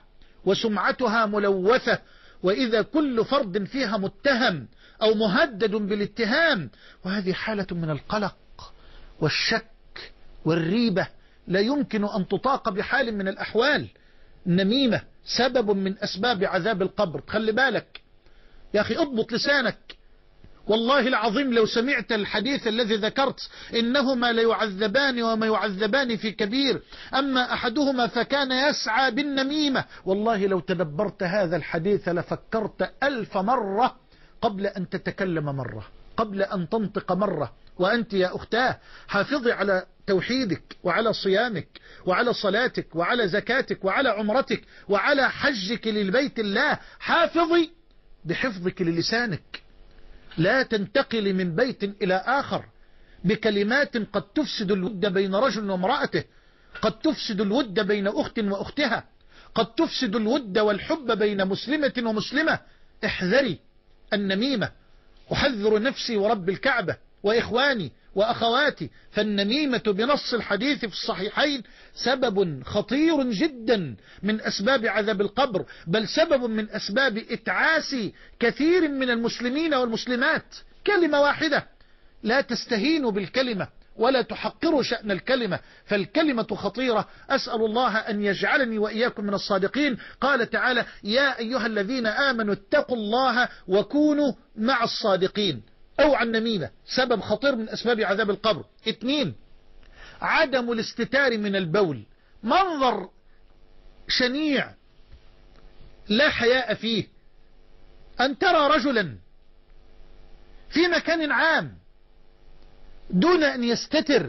وسمعتها ملوثة، وإذا كل فرد فيها متهم أو مهدد بالاتهام، وهذه حالة من القلق والشك والريبة لا يمكن أن تطاق بحال من الأحوال. النميمة سبب من أسباب عذاب القبر. خلي بالك يا أخي، اضبط لسانك. والله العظيم لو سمعت الحديث الذي ذكرت إنهما ليعذبان وما يعذبان في كبير، أما أحدهما فكان يسعى بالنميمة، والله لو تدبرت هذا الحديث لفكرت ألف مرة قبل أن تتكلم مرة، قبل أن تنطق مرة. وأنت يا أختاه حافظي على توحيدك وعلى صيامك وعلى صلاتك وعلى زكاتك وعلى عمرتك وعلى حجك للبيت الله. حافظي بحفظك للسانك، لا تنتقل من بيت إلى آخر بكلمات قد تفسد الود بين رجل وامرأته، قد تفسد الود بين أخت وأختها، قد تفسد الود والحب بين مسلمة ومسلمة. احذري النميمة. أحذر نفسي ورب الكعبة وإخواني وأخواتي، فالنميمة بنص الحديث في الصحيحين سبب خطير جدا من أسباب عذاب القبر، بل سبب من أسباب إتعاس كثير من المسلمين والمسلمات. كلمة واحدة، لا تستهينوا بالكلمة ولا تحقروا شأن الكلمة، فالكلمة خطيرة. أسأل الله أن يجعلني وإياكم من الصادقين. قال تعالى: يا أيها الذين آمنوا اتقوا الله وكونوا مع الصادقين. أو عن نميمة سبب خطير من أسباب عذاب القبر. اثنين، عدم الاستتار من البول. منظر شنيع لا حياء فيه، أن ترى رجلا في مكان عام دون أن يستتر،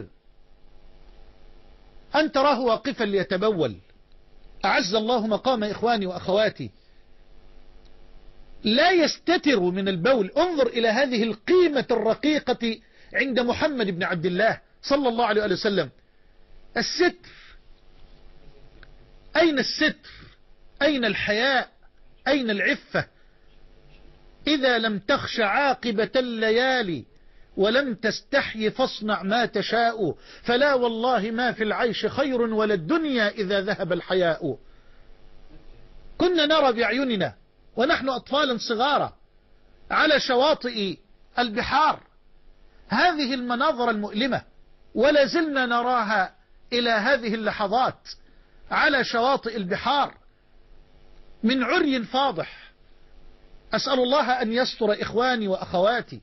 أن تراه واقفا ليتبول. أعز الله مقام إخواني وأخواتي، لا يستتر من البول. انظر إلى هذه القيمة الرقيقة عند محمد بن عبد الله صلى الله عليه وسلم. الستر، أين الستر؟ أين الحياء؟ أين العفة؟ إذا لم تخش عاقبة الليالي ولم تستحي فاصنع ما تشاء، فلا والله ما في العيش خير ولا الدنيا إذا ذهب الحياء. كنا نرى بأعيننا ونحن أطفالا صغارا على شواطئ البحار هذه المناظر المؤلمة، ولا زلنا نراها إلى هذه اللحظات على شواطئ البحار من عري فاضح. أسأل الله أن يستر إخواني وأخواتي.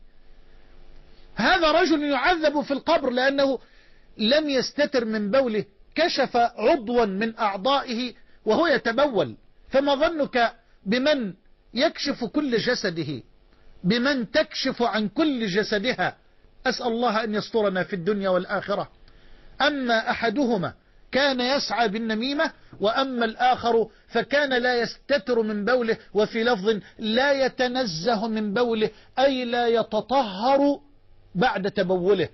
هذا رجل يعذب في القبر لأنه لم يستتر من بوله، كشف عضوا من أعضائه وهو يتبول. فما ظنك بمن يكشف كل جسده، بمن تكشف عن كل جسدها؟ أسأل الله أن يسترنا في الدنيا والآخرة. أما أحدهما كان يسعى بالنميمة، وأما الآخر فكان لا يستتر من بوله، وفي لفظ لا يتنزه من بوله، أي لا يتطهر بعد تبوله.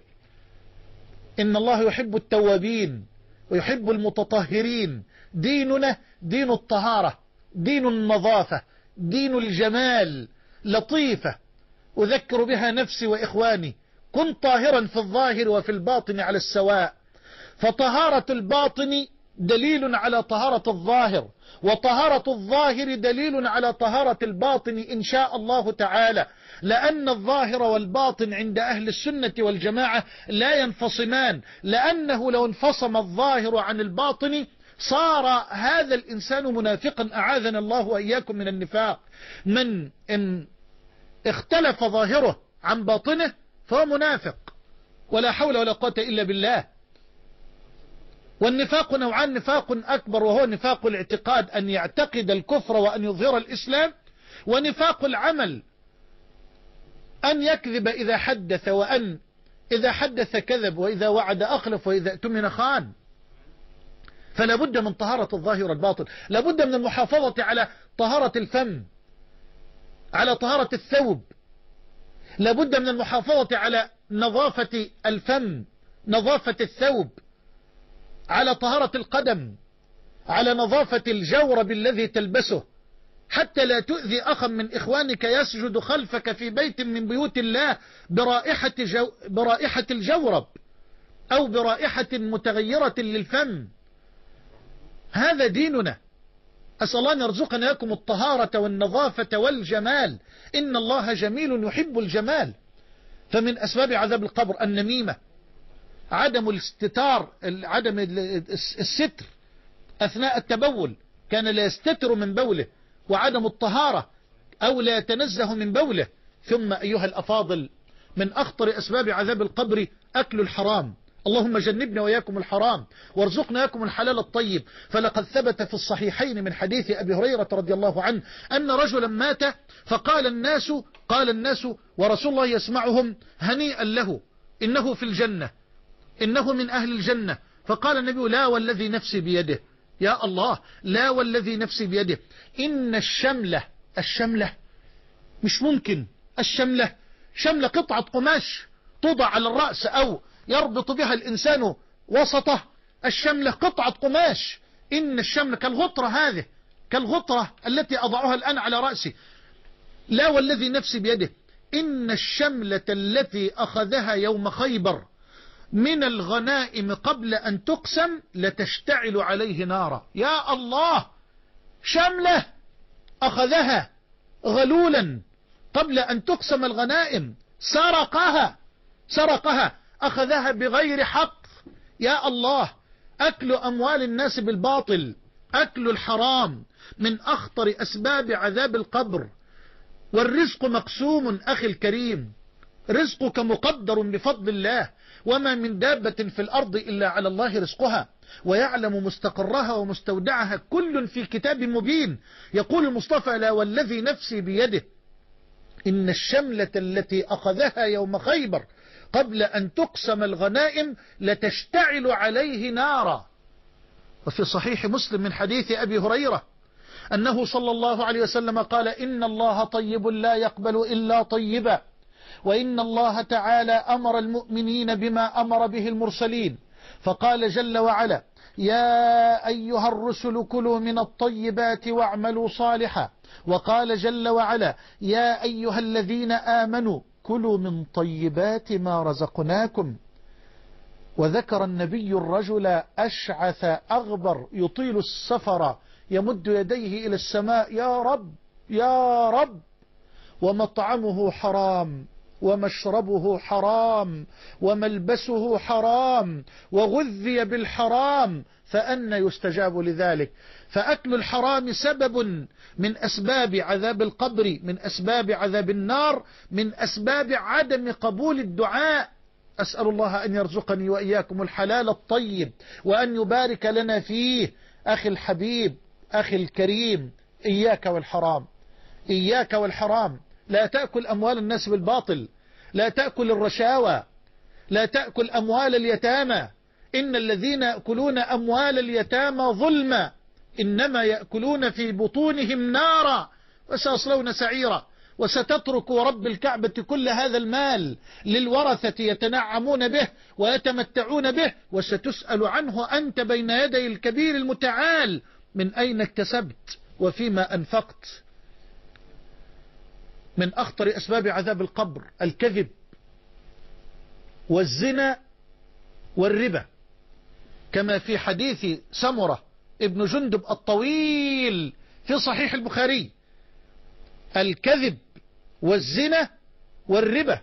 إن الله يحب التوابين ويحب المتطهرين. ديننا دين الطهارة، دين النظافة، دين الجمال، لطيفة أذكر بها نفسي وإخواني. كن طاهرا في الظاهر وفي الباطن على السواء، فطهارة الباطن دليل على طهارة الظاهر، وطهارة الظاهر دليل على طهارة الباطن إن شاء الله تعالى، لأن الظاهر والباطن عند أهل السنة والجماعة لا ينفصمان، لأنه لو انفصم الظاهر عن الباطن صار هذا الإنسان منافقا، أعاذنا الله وإياكم من النفاق. من إن اختلف ظاهره عن باطنه فهو منافق، ولا حول ولا قوة إلا بالله. والنفاق نوعان: نفاق أكبر وهو نفاق الاعتقاد، أن يعتقد الكفر وأن يظهر الإسلام، ونفاق العمل أن يكذب إذا حدث، وأن إذا حدث كذب، وإذا وعد أخلف، وإذا اؤتمن خان. فلا بد من طهارة الظاهر والباطن، لا بد من المحافظة على طهارة الفم، على طهارة الثوب، لا بد من المحافظة على نظافة الفم، نظافة الثوب، على طهارة القدم، على نظافة الجورب الذي تلبسه، حتى لا تؤذي أخا من إخوانك يسجد خلفك في بيت من بيوت الله برائحة, جو برائحة الجورب أو برائحة متغيرة للفم. هذا ديننا. أسأل الله أن يرزقنا إياكم الطهارة والنظافة والجمال، إن الله جميل يحب الجمال. فمن أسباب عذاب القبر النميمة، عدم الاستتار، عدم الستر أثناء التبول، كان لا يستتر من بوله، وعدم الطهارة أو لا يتنزه من بوله. ثم أيها الأفاضل، من أخطر أسباب عذاب القبر أكل الحرام. اللهم جنبنا وإياكم الحرام وارزقنا إياكم الحلال الطيب. فلقد ثبت في الصحيحين من حديث أبي هريرة رضي الله عنه أن رجلا مات فقال الناس قال الناس ورسول الله يسمعهم: هنيئا له، إنه في الجنة، إنه من أهل الجنة. فقال النبي: لا والذي نفسي بيده، يا الله، لا والذي نفسي بيده، إن الشملة الشملة مش ممكن، الشملة شملة قطعة قماش توضع على الرأس أو يربط بها الإنسان وسطه. الشملة قطعة قماش، إن الشملة كالغطرة، هذه كالغطرة التي أضعها الآن على رأسي. لا والذي نفسي بيده، إن الشملة التي أخذها يوم خيبر من الغنائم قبل أن تقسم لتشتعل عليه نارا. يا الله، شملة أخذها غلولا قبل أن تقسم الغنائم، سرقها سرقها أخذها بغير حق. يا الله، أكل أموال الناس بالباطل، أكل الحرام من أخطر أسباب عذاب القبر. والرزق مقسوم أخي الكريم، رزقك مقدر بفضل الله، وما من دابة في الأرض إلا على الله رزقها، ويعلم مستقرها ومستودعها كل في كتاب مبين. يقول المصطفى: لا والذي نفسي بيده، إن الشملة التي أخذها يوم خيبر قبل أن تقسم الغنائم لتشتعل عليه نارا. وفي صحيح مسلم من حديث أبي هريرة أنه صلى الله عليه وسلم قال: إن الله طيب لا يقبل إلا طيبا، وإن الله تعالى أمر المؤمنين بما أمر به المرسلين، فقال جل وعلا: يا أيها الرسل كلوا من الطيبات واعملوا صالحا. وقال جل وعلا: يا أيها الذين آمنوا كلوا من طيبات ما رزقناكم. وذكر النبي الرجل أشعث أغبر يطيل السفر يمد يديه إلى السماء: يا رب يا رب، ومطعمه حرام ومشربه حرام وملبسه حرام وغذي بالحرام، فأنى يستجاب لذلك. فأكل الحرام سبب من أسباب عذاب القبر، من أسباب عذاب النار، من أسباب عدم قبول الدعاء. أسأل الله أن يرزقني وإياكم الحلال الطيب وأن يبارك لنا فيه. أخي الحبيب، أخي الكريم، إياك والحرام، إياك والحرام. لا تأكل أموال الناس بالباطل، لا تأكل الرشاوى، لا تأكل أموال اليتامى. إن الذين يأكلون أموال اليتامى ظلما إنما يأكلون في بطونهم نارا وسيصلون سعيرا. وستترك ورب الكعبة كل هذا المال للورثة يتنعمون به ويتمتعون به، وستسأل عنه أنت بين يدي الكبير المتعال: من أين اكتسبت وفيما أنفقت؟ من أخطر أسباب عذاب القبر الكذب والزنا والربا، كما في حديث سمرة ابن جندب الطويل في صحيح البخاري: الكذب والزنا والربا.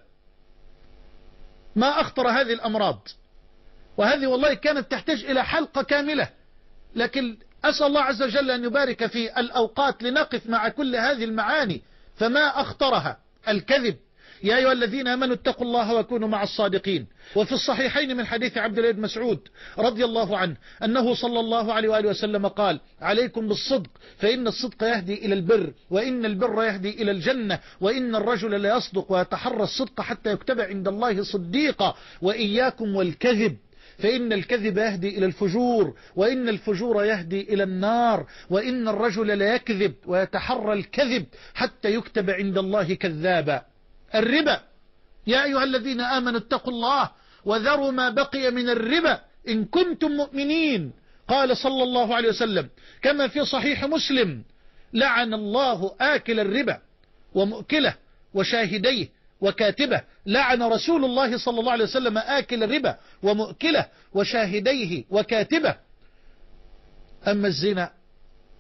ما أخطر هذه الأمراض، وهذه والله كانت تحتاج إلى حلقة كاملة، لكن أسأل الله عز وجل أن يبارك في الأوقات لنقف مع كل هذه المعاني. فما أخطرها الكذب. يا أيها الذين آمنوا اتقوا الله وكونوا مع الصادقين. وفي الصحيحين من حديث عبد الله بن مسعود رضي الله عنه أنه صلى الله عليه وآله وسلم قال: عليكم بالصدق فإن الصدق يهدي إلى البر، وإن البر يهدي إلى الجنة، وإن الرجل لا يصدق ويتحرى الصدق حتى يكتب عند الله صديقا. وإياكم والكذب فإن الكذب يهدي إلى الفجور، وإن الفجور يهدي إلى النار، وإن الرجل لا يكذب ويتحرى الكذب حتى يكتب عند الله كذابا. الربا: يا أيها الذين آمنوا اتقوا الله وذروا ما بقي من الربا إن كنتم مؤمنين. قال صلى الله عليه وسلم كما في صحيح مسلم: لعن الله آكل الربا ومؤكله وشاهديه وكاتبه. لعن رسول الله صلى الله عليه وسلم آكل الربا ومؤكله وشاهديه وكاتبه. أما الزنا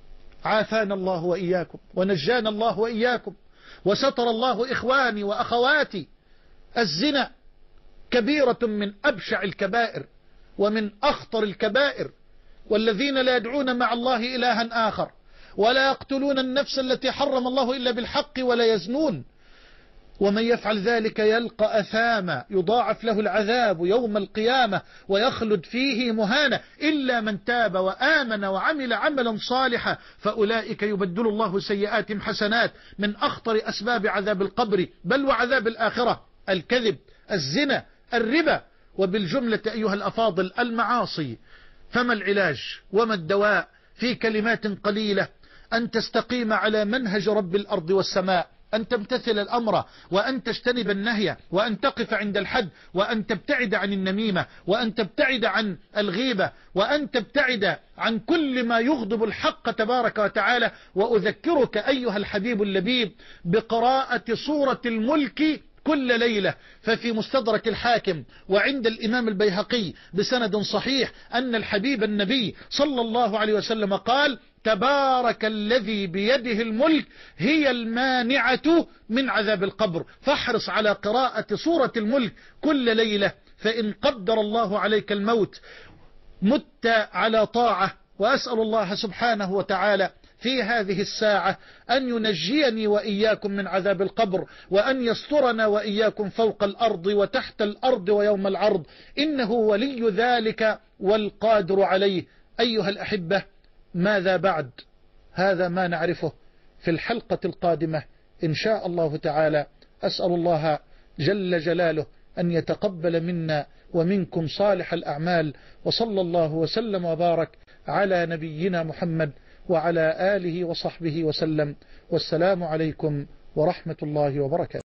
عافانا الله وإياكم ونجانا الله وإياكم وستر الله إخواني وأخواتي. الزنا كبيرة من أبشع الكبائر ومن أخطر الكبائر، والذين لا يدعون مع الله إلها آخر ولا يقتلون النفس التي حرم الله إلا بالحق ولا يزنون، ومن يفعل ذلك يلقى أثاما يضاعف له العذاب يوم القيامة ويخلد فيه مهانا إلا من تاب وآمن وعمل عملا صالحا فأولئك يبدل الله سيئاتهم حسنات. من أخطر أسباب عذاب القبر بل وعذاب الآخرة الكذب، الزنا، الربا. وبالجملة أيها الأفاضل المعاصي. فما العلاج وما الدواء؟ في كلمات قليلة: أن تستقيم على منهج رب الأرض والسماء، أن تمتثل الأمر وأن تجتنب النهي وأن تقف عند الحد وأن تبتعد عن النميمة وأن تبتعد عن الغيبة وأن تبتعد عن كل ما يغضب الحق تبارك وتعالى. وأذكرك أيها الحبيب اللبيب بقراءة سورة الملك كل ليلة، ففي مستدرك الحاكم وعند الإمام البيهقي بسند صحيح أن الحبيب النبي صلى الله عليه وسلم قال: تبارك الذي بيده الملك هي المانعة من عذاب القبر. فاحرص على قراءة سورة الملك كل ليلة، فإن قدر الله عليك الموت مت على طاعة. وأسأل الله سبحانه وتعالى في هذه الساعة أن ينجيني وإياكم من عذاب القبر، وأن يسترنا وإياكم فوق الأرض وتحت الأرض ويوم العرض، إنه ولي ذلك والقادر عليه. أيها الأحبة، ماذا بعد؟ هذا ما نعرفه في الحلقة القادمة إن شاء الله تعالى. أسأل الله جل جلاله أن يتقبل منا ومنكم صالح الأعمال، وصلى الله وسلم وبارك على نبينا محمد وعلى آله وصحبه وسلم. والسلام عليكم ورحمة الله وبركاته.